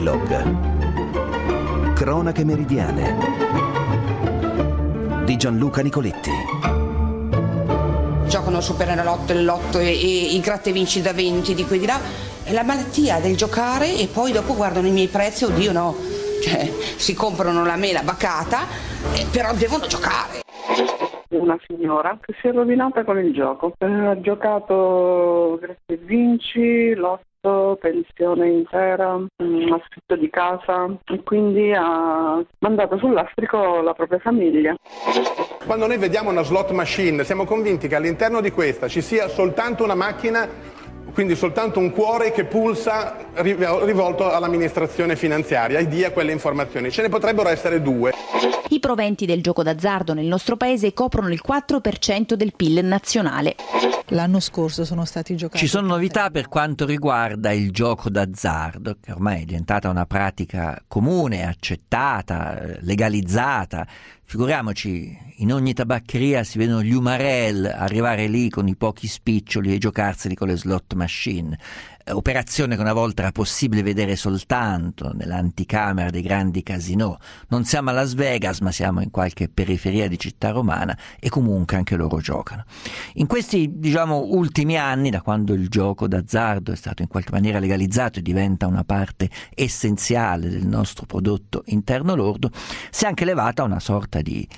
Epilogue. Cronache meridiane di Gianluca Nicoletti. Giocano Superenalotto, il lotto e i gratta e vinci da 20 di qui di là. È la malattia del giocare e poi dopo guardano i miei prezzi, oddio no, cioè si comprano la mela bacata, però devono giocare. Una signora che si è rovinata con il gioco, ha giocato gratta e vinci, lotto, pensione intera, affitto di casa e quindi ha mandato sul lastrico la propria famiglia. Quando noi vediamo una slot machine siamo convinti che all'interno di questa ci sia soltanto una macchina, quindi soltanto un cuore che pulsa rivolto all'amministrazione finanziaria e dia quelle informazioni. Ce ne potrebbero essere due. I proventi del gioco d'azzardo nel nostro paese coprono il 4% del PIL nazionale. L'anno scorso sono stati giocati. Ci sono novità per quanto riguarda il gioco d'azzardo, che ormai è diventata una pratica comune, accettata, legalizzata. Figuriamoci, in ogni tabaccheria si vedono gli umarell arrivare lì con i pochi spiccioli e giocarseli con le slot machine. Operazione che una volta era possibile vedere soltanto nell'anticamera dei grandi casinò. Non siamo a Las Vegas, ma siamo in qualche periferia di città romana e comunque anche loro giocano. In questi, ultimi anni, da quando il gioco d'azzardo è stato in qualche maniera legalizzato e diventa una parte essenziale del nostro prodotto interno lordo, si è anche levata una sorta di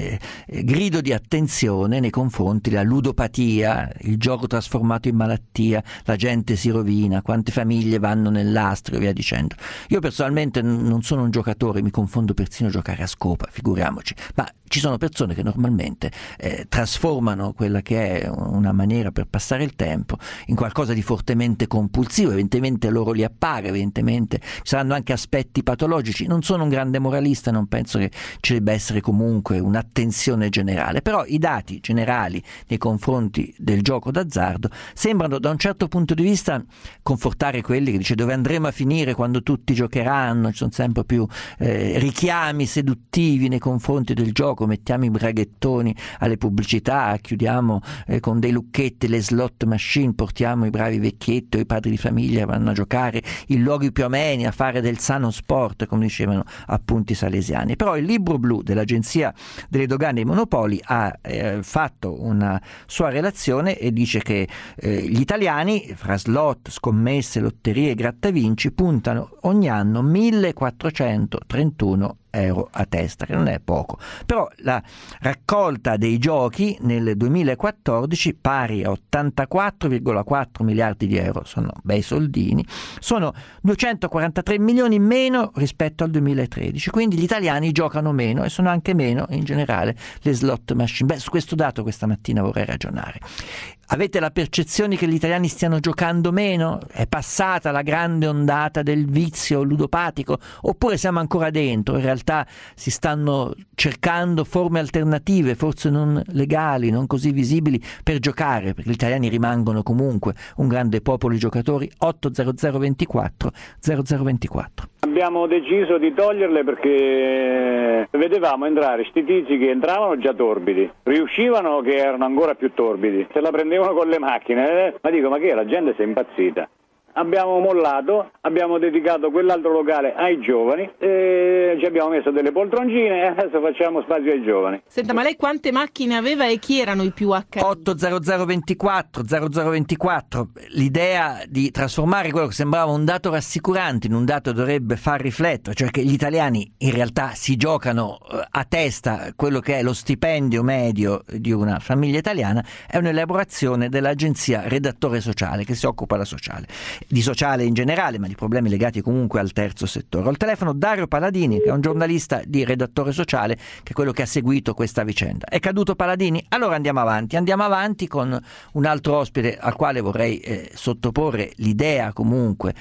grido di attenzione nei confronti della ludopatia, il gioco trasformato in malattia, la gente si rovina, quante famiglie vanno nell'astro e via dicendo. Io personalmente non sono un giocatore, mi confondo persino a giocare a scopa, figuriamoci, ma ci sono persone che normalmente trasformano quella che è una maniera per passare il tempo in qualcosa di fortemente compulsivo. Evidentemente loro li appaga, evidentemente ci saranno anche aspetti patologici. Non sono un grande moralista, non penso che ci debba essere comunque un'attenzione generale, però i dati generali nei confronti del gioco d'azzardo sembrano da un certo punto di vista confortare quelli che dice dove andremo a finire quando tutti giocheranno. Ci sono sempre più richiami seduttivi nei confronti del gioco, mettiamo i braghettoni alle pubblicità, chiudiamo con dei lucchetti le slot machine, portiamo i bravi vecchietti o i padri di famiglia vanno a giocare in luoghi più ameni, a fare del sano sport, come dicevano appunto i salesiani. Però il libro blu dell'Agenzia delle Dogane e dei Monopoli ha fatto una sua relazione e dice che gli italiani fra slot, scommesse, lotterie e grattavinci puntano ogni anno 1.431 euro a testa, che non è poco. Però la raccolta dei giochi nel 2014, pari a 84,4 miliardi di euro, sono bei soldini, sono 243 milioni meno rispetto al 2013, quindi gli italiani giocano meno e sono anche meno in generale le slot machine. Su questo dato questa mattina vorrei ragionare. Avete la percezione che gli italiani stiano giocando meno? È passata la grande ondata del vizio ludopatico? Oppure siamo ancora dentro? In realtà si stanno cercando forme alternative, forse non legali, non così visibili, per giocare, perché gli italiani rimangono comunque un grande popolo di giocatori. 80024 0024. Abbiamo deciso di toglierle perché vedevamo entrare sti tizi che entravano già torbidi, riuscivano che erano ancora più torbidi, se la prendevano con le macchine, ma dico, ma che la gente si è impazzita. Abbiamo mollato, abbiamo dedicato quell'altro locale ai giovani, ci abbiamo messo delle poltroncine e adesso facciamo spazio ai giovani. Senta, ma lei quante macchine aveva e chi erano i più accaniti? 80024 0024. L'idea di trasformare quello che sembrava un dato rassicurante in un dato che dovrebbe far riflettere, cioè che gli italiani in realtà si giocano a testa quello che è lo stipendio medio di una famiglia italiana, è un'elaborazione dell'agenzia Redattore Sociale, che si occupa della sociale, di sociale in generale, ma di problemi legati comunque al terzo settore. Al telefono Dario Paladini, che è un giornalista di Redattore Sociale, che è quello che ha seguito questa vicenda. È caduto Paladini? Allora andiamo avanti con un altro ospite al quale vorrei sottoporre l'idea comunque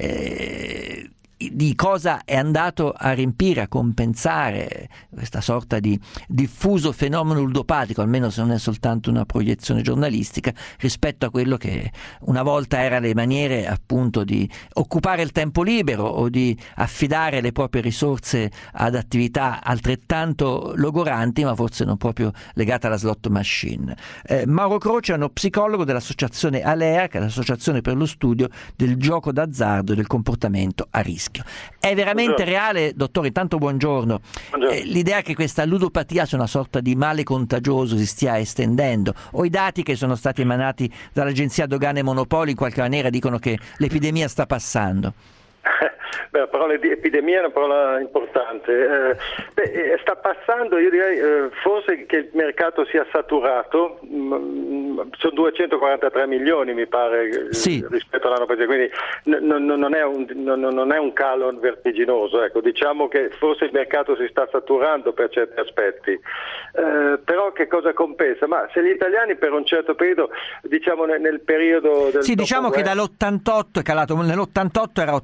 di cosa è andato a riempire, a compensare questa sorta di diffuso fenomeno ludopatico, almeno se non è soltanto una proiezione giornalistica, rispetto a quello che una volta era le maniere appunto di occupare il tempo libero o di affidare le proprie risorse ad attività altrettanto logoranti, ma forse non proprio legate alla slot machine. Mauro Croce è uno psicologo dell'associazione ALEA, che è l'associazione per lo studio del gioco d'azzardo e del comportamento a rischio. parecchio. È veramente reale, dottore, intanto buongiorno, l'idea che questa ludopatia sia una sorta di male contagioso si stia estendendo, o i dati che sono stati emanati dall'Agenzia Dogane e Monopoli in qualche maniera dicono che l'epidemia sta passando? La parola di epidemia è una parola importante. Sta passando, io direi forse che il mercato sia saturato, sono 243 milioni mi pare rispetto all'anno precedente, quindi non è un calo vertiginoso, ecco. Diciamo che forse il mercato si sta saturando per certi aspetti, però che cosa compensa? Ma se gli italiani per un certo periodo, diciamo nel periodo del diciamo che dall'88 è calato, nell'88 era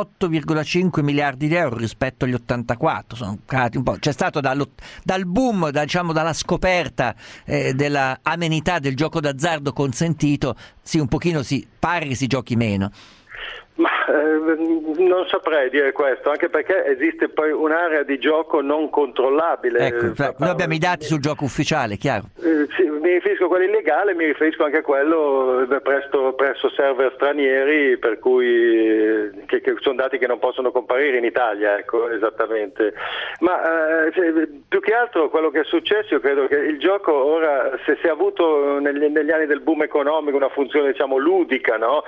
88,5 miliardi di euro rispetto agli 84, sono calati un po'. C'è stato dal boom, dalla scoperta della amenità del gioco d'azzardo consentito, un pochino pare che si giochi meno. Ma non saprei dire questo, anche perché esiste poi un'area di gioco non controllabile. Ecco, noi abbiamo i dati sul gioco ufficiale, chiaro? Sì, mi riferisco a quello illegale, mi riferisco anche a quello presso server stranieri, per cui che sono dati che non possono comparire in Italia, ecco, esattamente. Ma più che altro quello che è successo, io credo che il gioco ora, se si è avuto negli anni del boom economico una funzione, diciamo, ludica, no?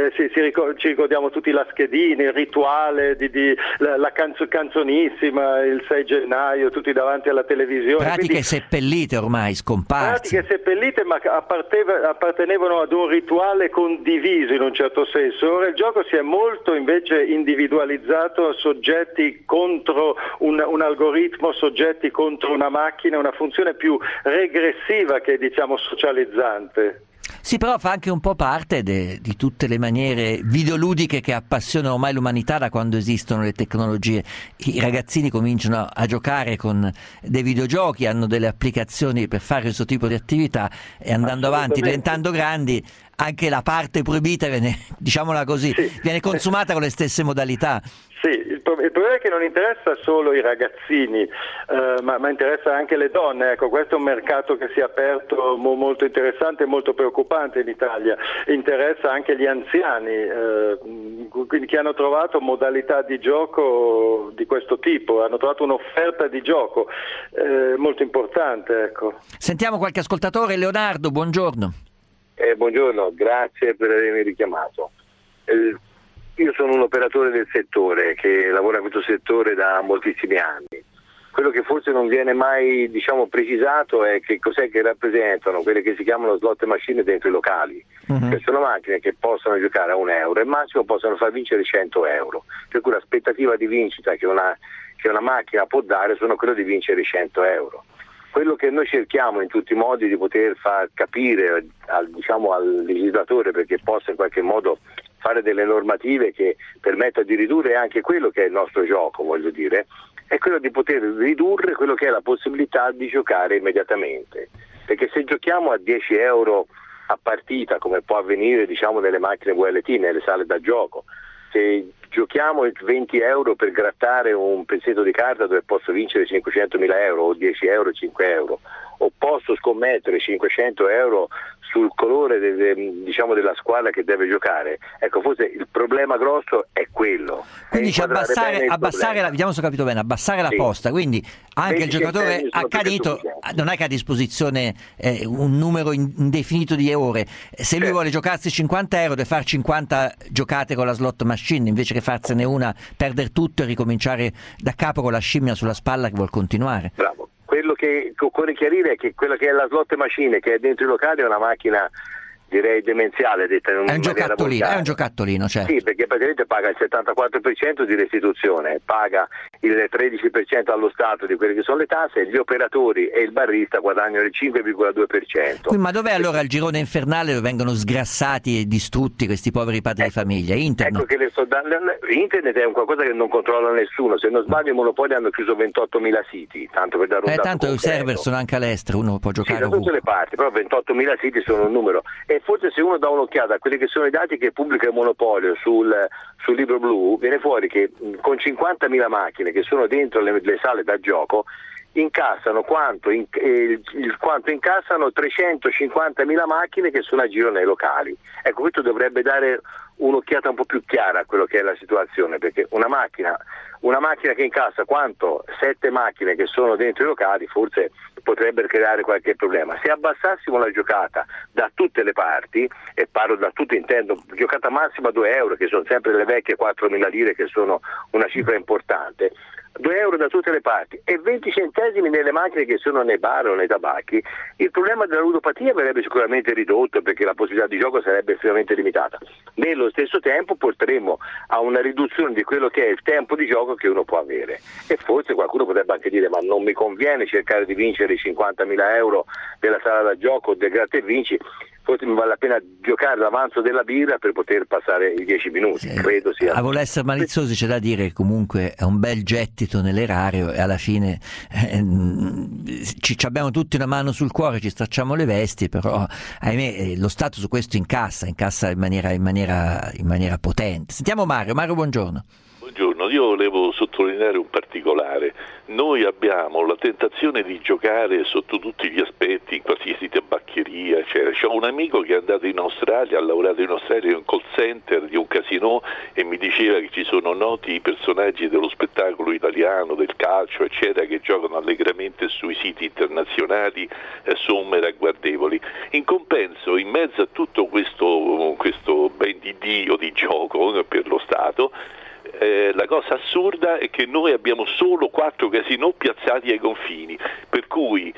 Ci ricordiamo tutti la schedina, il rituale la canzonissima, il 6 gennaio, tutti davanti alla televisione. Pratiche seppellite ormai, scomparse. Pratiche seppellite, ma appartenevano ad un rituale condiviso in un certo senso. Ora il gioco si è molto invece individualizzato, soggetti contro un algoritmo, soggetti contro una macchina, una funzione più regressiva che, diciamo, socializzante. Sì, però fa anche un po' parte di tutte le maniere videoludiche che appassionano ormai l'umanità da quando esistono le tecnologie. I ragazzini cominciano a giocare con dei videogiochi, hanno delle applicazioni per fare questo tipo di attività e andando avanti, diventando grandi, anche la parte proibita viene, diciamola così, viene consumata con le stesse modalità. Sì, il problema è che non interessa solo i ragazzini, ma interessa anche le donne. Ecco, questo è un mercato che si è aperto molto interessante e molto preoccupante in Italia. Interessa anche gli anziani, quindi che hanno trovato modalità di gioco di questo tipo, hanno trovato un'offerta di gioco molto importante. Ecco. Sentiamo qualche ascoltatore. Leonardo, buongiorno. Buongiorno, grazie per avermi richiamato. Io sono un operatore del settore che lavora in questo settore da moltissimi anni. Quello che forse non viene mai, diciamo, precisato è che cos'è che rappresentano quelle che si chiamano slot machine dentro i locali. Che sono macchine che possono giocare a €1 e al massimo possono far vincere 100 euro. Per cui l'aspettativa di vincita che una macchina può dare sono quello di vincere 100 euro. Quello che noi cerchiamo in tutti i modi di poter far capire al legislatore, perché possa in qualche modo fare delle normative che permettano di ridurre anche quello che è il nostro gioco, voglio dire, è quello di poter ridurre quello che è la possibilità di giocare immediatamente. Perché se giochiamo a 10 euro a partita, come può avvenire, diciamo, nelle macchine VLT, nelle sale da gioco, se giochiamo 20 euro per grattare un pezzetto di carta dove posso vincere 500.000 euro o 10 euro, 5 euro, o posso scommettere 500 euro sul colore della squadra che deve giocare. Ecco, forse il problema grosso è quello. Quindi abbassare vediamo se ho capito bene, abbassare la posta, quindi anche il giocatore accanito non è che ha a disposizione un numero indefinito di ore. Se lui vuole giocarsi 50 euro deve fare 50 giocate con la slot machine invece che farsene una, perdere tutto e ricominciare da capo con la scimmia sulla spalla che vuol continuare. Bravo. Quello che occorre chiarire è che quella che è la slot machine che è dentro i locali è una macchina, direi, demenziale, detta in una maniera volgare. È un giocattolino, certo. Sì, perché praticamente paga il 74% di restituzione, paga il 13% allo Stato di quelle che sono le tasse, gli operatori e il barista guadagnano il 5,2%. Ma dov'è allora il girone infernale dove vengono sgrassati e distrutti questi poveri padri di famiglia? Internet? Ecco che Internet è un qualcosa che non controlla nessuno. Se non sbaglio i monopoli hanno chiuso 28.000 siti, tanto per dare un dato tanto concreto. I server sono anche all'estero, uno può giocare da tutte le parti, però 28.000 siti sono un numero. E forse se uno dà un'occhiata a quelli che sono i dati che pubblica il monopolio sul libro blu, viene fuori che con 50.000 macchine che sono dentro le sale da gioco, incassano quanto incassano 350.000 macchine che sono a giro nei locali. Ecco, questo dovrebbe dare un'occhiata un po' più chiara a quello che è la situazione, perché una macchina che incassa quanto 7 macchine che sono dentro i locali forse potrebbe creare qualche problema. Se abbassassimo la giocata da tutte le parti, e parlo da tutte, intendo giocata massima 2 euro, che sono sempre le vecchie 4.000 lire, che sono una cifra importante, 2 euro da tutte le parti e 20 centesimi nelle macchine che sono nei bar o nei tabacchi, il problema della ludopatia verrebbe sicuramente ridotto, perché la possibilità di gioco sarebbe estremamente limitata. Nello stesso tempo porteremo a una riduzione di quello che è il tempo di gioco che uno può avere, e forse qualcuno potrebbe anche dire: ma non mi conviene cercare di vincere i 50.000 euro della sala da gioco del gratta e vinci, forse mi vale la pena giocare l'avanzo della birra per poter passare i 10 minuti. Credo sia. A voler essere maliziosi c'è da dire che comunque è un bel gettito nell'erario, e alla fine ci abbiamo tutti una mano sul cuore, ci stracciamo le vesti, però ahimè lo Stato su questo incassa in maniera potente. Sentiamo Mario, buongiorno. Buongiorno, io volevo sottolineare un particolare. Noi abbiamo la tentazione di giocare sotto tutti gli aspetti, in qualsiasi tabaccheria, eccetera. C'ho un amico che è andato in Australia, ha lavorato in Australia in un call center di un casino, e mi diceva che ci sono noti personaggi dello spettacolo italiano, del calcio, eccetera, che giocano allegramente sui siti internazionali somme ragguardevoli. In compenso, in mezzo a tutto questo ben di Dio di gioco per lo Stato, la cosa assurda è che noi abbiamo solo 4 casinò piazzati ai confini, per cui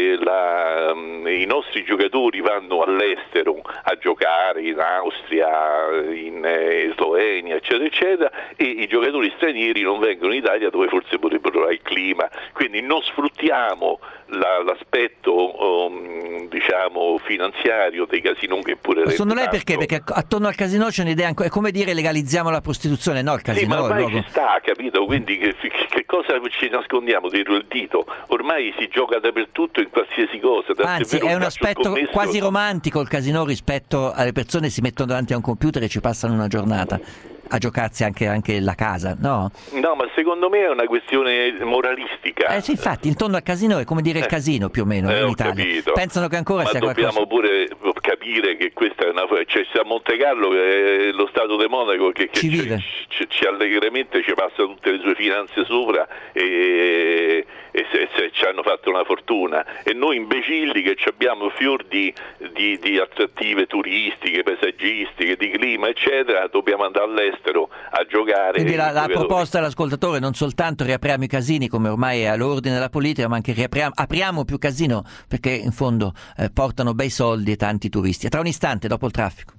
i nostri giocatori vanno all'estero a giocare, in Austria, in Slovenia, eccetera eccetera, e i giocatori stranieri non vengono in Italia, dove forse potrebbero trovare il clima. Quindi non sfruttiamo l'aspetto diciamo finanziario dei casinò, che pure secondo lei perché attorno al casino c'è un'idea, è come dire legalizziamo la prostituzione, no? Il casino, sì, ma ormai ci sta, capito? Quindi che cosa ci nascondiamo dietro il dito? Ormai si gioca dappertutto, in qualsiasi cosa. Anzi, è un aspetto quasi romantico il casino rispetto alle persone che si mettono davanti a un computer e ci passano una giornata a giocarsi anche la casa, no? No, ma secondo me è una questione moralistica. Sì, infatti, intorno al casino è come dire il casino, più o meno, in Italia. Capito. Pensano che ancora sia qualcosa. Ma dobbiamo pure capire che questa è una... C'è a Monte Carlo, che è lo Stato di Monaco, che ci allegramente ci passa tutte le sue finanze sopra, e ci hanno fatto una fortuna, e noi imbecilli che abbiamo fior di attrattive turistiche, paesaggistiche, di clima eccetera, dobbiamo andare all'estero a giocare. Quindi la proposta dell'ascoltatore: non soltanto riapriamo i casini, come ormai è all'ordine della politica, ma anche apriamo più casino, perché in fondo portano bei soldi e tanti turisti. Tra un istante, dopo il traffico.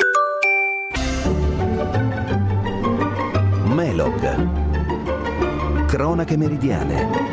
Melog, cronache meridiane.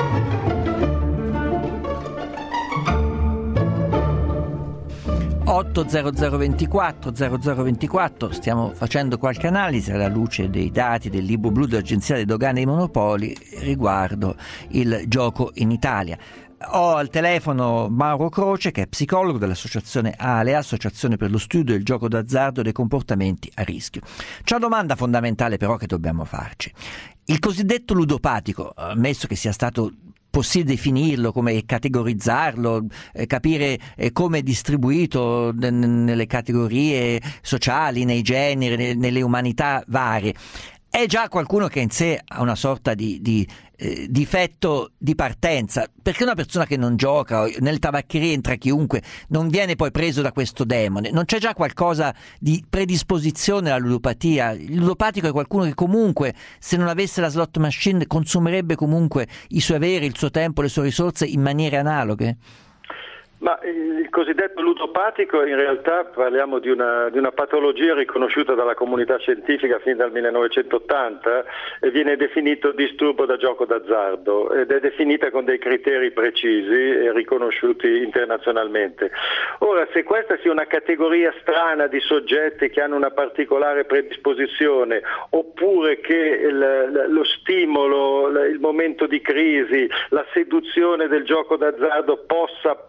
(80024 0024), stiamo facendo qualche analisi alla luce dei dati del libro blu dell'Agenzia delle Dogane e dei Monopoli riguardo il gioco in Italia. Ho al telefono Mauro Croce, che è psicologo dell'associazione ALEA, Associazione per lo Studio del Gioco d'azzardo e dei comportamenti a rischio. C'è una domanda fondamentale però che dobbiamo farci. Il cosiddetto ludopatico, ammesso che sia stato possibile definirlo, come categorizzarlo, capire come è distribuito nelle categorie sociali, nei generi, nelle umanità varie, è già qualcuno che in sé ha una sorta di difetto di partenza, perché una persona che non gioca, nelle tabaccherie entra chiunque, non viene poi preso da questo demone. Non c'è già qualcosa di predisposizione alla ludopatia? Il ludopatico è qualcuno che comunque, se non avesse la slot machine, consumerebbe comunque i suoi averi, il suo tempo, le sue risorse in maniere analoghe? Ma il cosiddetto ludopatico, in realtà parliamo di una patologia riconosciuta dalla comunità scientifica fin dal 1980 e viene definito disturbo da gioco d'azzardo, ed è definita con dei criteri precisi e riconosciuti internazionalmente. Ora, se questa sia una categoria strana di soggetti che hanno una particolare predisposizione, oppure che lo stimolo, il momento di crisi, la seduzione del gioco d'azzardo possa portare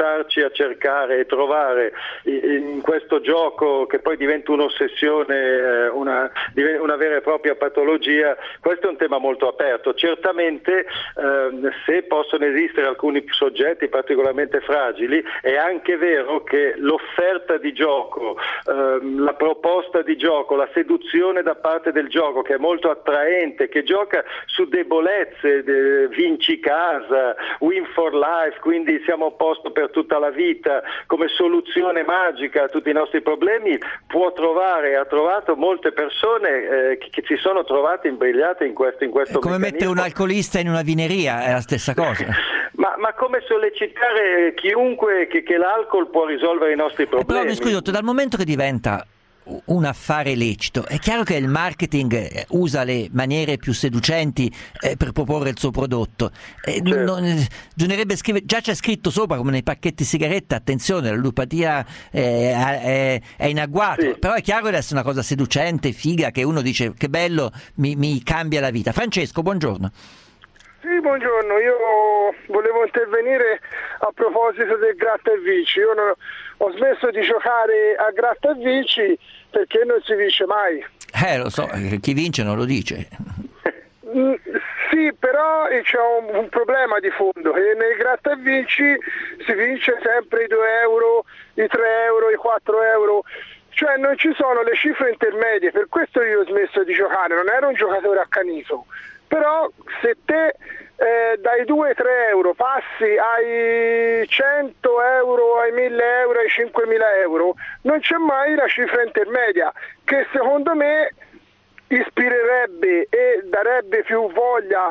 buttarci a cercare e trovare in questo gioco, che poi diventa un'ossessione, una vera e propria patologia, questo è un tema molto aperto. Certamente se possono esistere alcuni soggetti particolarmente fragili, è anche vero che l'offerta di gioco, la proposta di gioco, la seduzione da parte del gioco, che è molto attraente, che gioca su debolezze, vinci casa, win for life, quindi siamo a posto per tutta la vita, come soluzione magica a tutti i nostri problemi, ha trovato molte persone che si sono trovate imbrigliate in questo è come meccanismo. Mettere un alcolista in una vineria, è la stessa cosa. Ma come sollecitare chiunque che l'alcol può risolvere i nostri problemi? Però mi scusi, dottor, dal momento che diventa un affare lecito, è chiaro che il marketing usa le maniere più seducenti per proporre il suo prodotto. Bisognerebbe scrivere, già c'è scritto sopra, come nei pacchetti sigarette, attenzione, la ludopatia è in agguato, sì. Però è chiaro che deve essere una cosa seducente, figa, che uno dice che bello, mi cambia la vita. Francesco, buongiorno. Sì, buongiorno, io volevo intervenire a proposito del gratta e vinci. Io ho smesso di giocare a gratta e vinci perché non si vince mai. Lo so, chi vince non lo dice. Sì, però c'è un problema di fondo, che nel gratta e vinci si vince sempre i 2 euro, i 3 euro, i 4 euro. Cioè non ci sono le cifre intermedie, per questo io ho smesso di giocare, non ero un giocatore accanito. Però se te dai 2-3 euro passi ai 100 euro, ai 1000 euro, ai 5000 euro, non c'è mai la cifra intermedia, che secondo me ispirerebbe e darebbe più voglia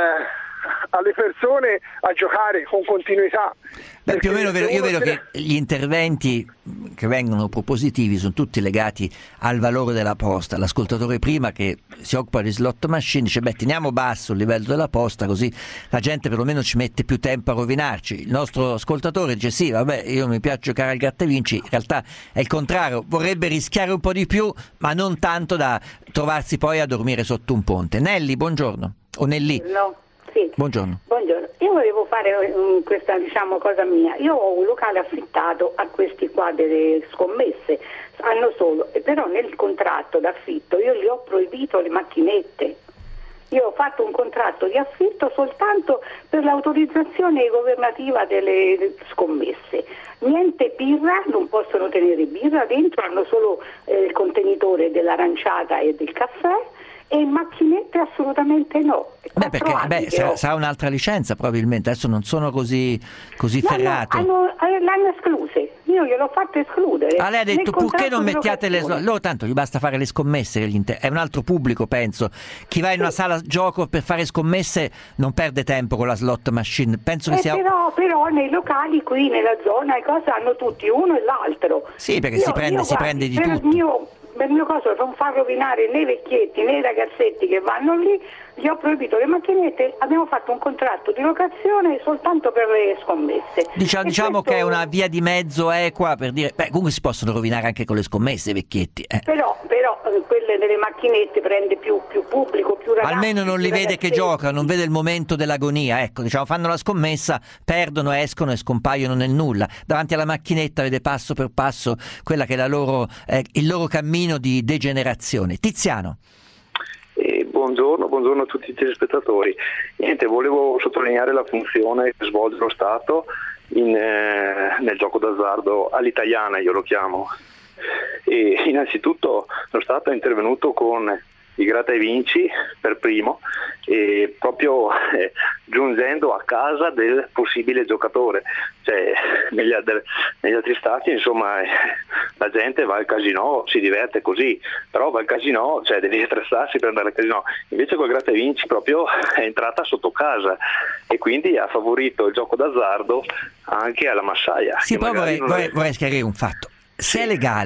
alle persone a giocare con continuità. Beh, più o meno io vedo che gli interventi che vengono propositivi sono tutti legati al valore della posta. L'ascoltatore prima, che si occupa di slot machine, dice teniamo basso il livello della posta, così la gente perlomeno ci mette più tempo a rovinarci. Il nostro ascoltatore dice sì, vabbè, io mi piace giocare al gratta e vinci, in realtà è il contrario, vorrebbe rischiare un po' di più, ma non tanto da trovarsi poi a dormire sotto un ponte. Nelly, buongiorno. O Nelly? No. Sì. Buongiorno. Io volevo fare questa cosa mia. Io ho un locale affittato a questi qua delle scommesse, hanno solo, però nel contratto d'affitto io gli ho proibito le macchinette. Io ho fatto un contratto di affitto soltanto per l'autorizzazione governativa delle scommesse. Niente birra, non possono tenere birra dentro, hanno solo il contenitore dell'aranciata e del caffè. E macchinette assolutamente no. Perché sarà un'altra licenza probabilmente, adesso non sono così ferrato. No, l'hanno escluse, io gliel'ho fatto escludere. Lei ha detto purché non mettiate le slot, loro tanto gli basta fare le scommesse, è un altro pubblico, penso. Chi va in una sala gioco per fare scommesse non perde tempo con la slot machine, penso che sia... Però nei locali qui nella zona i cose hanno tutti uno e l'altro. Sì, perché si prende di tutto. Per il mio caso non far rovinare né i vecchietti né i ragazzetti che vanno lì, gli ho proibito le macchinette, abbiamo fatto un contratto di locazione soltanto per le scommesse. Diciamo che è una via di mezzo equa per dire, comunque si possono rovinare anche con le scommesse i vecchietti. Però quelle delle macchinette prende più pubblico, più ragazzi. Almeno non li vede che giocano, non vede il momento dell'agonia, fanno la scommessa, perdono, escono e scompaiono nel nulla. Davanti alla macchinetta vede passo per passo quella che è il loro cammino di degenerazione. Tiziano. Buongiorno a tutti i telespettatori. Niente, volevo sottolineare la funzione che svolge lo Stato nel gioco d'azzardo all'italiana, io lo chiamo. E innanzitutto lo Stato è intervenuto con i gratta e vinci per primo, e proprio giungendo a casa del possibile giocatore. Cioè, negli altri stati la gente va al casino, si diverte così, però va al casino, devi attrezzarsi per andare al casino. Invece col gratta e vinci proprio è entrata sotto casa e quindi ha favorito il gioco d'azzardo anche alla massaia. Sì, poi vorrei chiarire un fatto. Se è legale,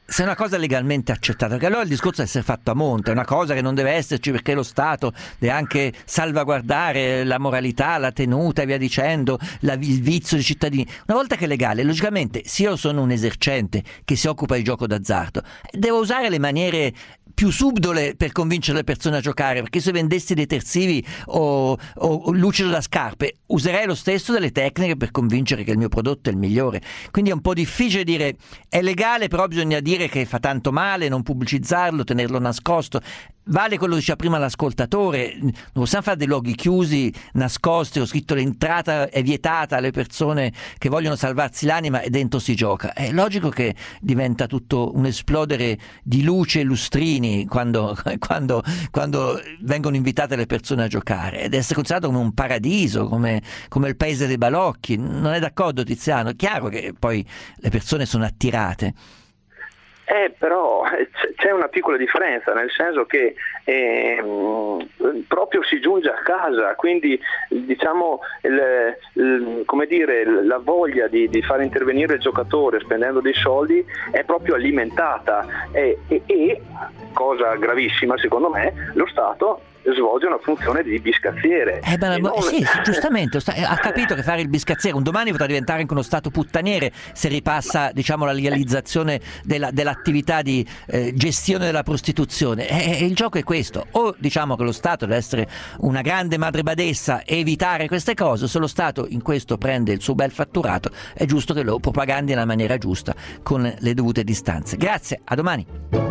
se è una cosa legalmente accettata, perché allora il discorso deve essere fatto a monte, è una cosa che non deve esserci perché lo Stato deve anche salvaguardare la moralità, la tenuta e via dicendo, il vizio dei cittadini. Una volta che è legale, logicamente, se io sono un esercente che si occupa di gioco d'azzardo, devo usare le maniere più subdole per convincere le persone a giocare, perché se vendessi detersivi o lucido da scarpe userei lo stesso delle tecniche per convincere che il mio prodotto è il migliore. Quindi è un po' difficile dire è legale, però bisogna dire che fa tanto male, non pubblicizzarlo, tenerlo nascosto. Vale quello che diceva prima l'ascoltatore, non possiamo fare dei luoghi chiusi, nascosti, ho scritto l'entrata è vietata alle persone che vogliono salvarsi l'anima e dentro si gioca. È logico che diventa tutto un esplodere di luce e lustrini quando vengono invitate le persone a giocare, ed essere considerato come un paradiso, come il paese dei balocchi. Non è d'accordo, Tiziano? È chiaro che poi le persone sono attirate. Però c'è una piccola differenza, nel senso che proprio si giunge a casa, quindi diciamo come dire, la voglia di far intervenire il giocatore spendendo dei soldi è proprio alimentata e cosa gravissima secondo me, lo Stato svolge una funzione di biscazziere. Sì, giustamente, ha capito che fare il biscazziere un domani potrà diventare anche uno Stato puttaniere se ripassa, diciamo, la legalizzazione dell'attività di gestione della prostituzione. Il gioco è questo: o diciamo che lo Stato deve essere una grande madre badessa e evitare queste cose, se lo Stato in questo prende il suo bel fatturato è giusto che lo propagandi nella maniera giusta con le dovute distanze. Grazie, a domani.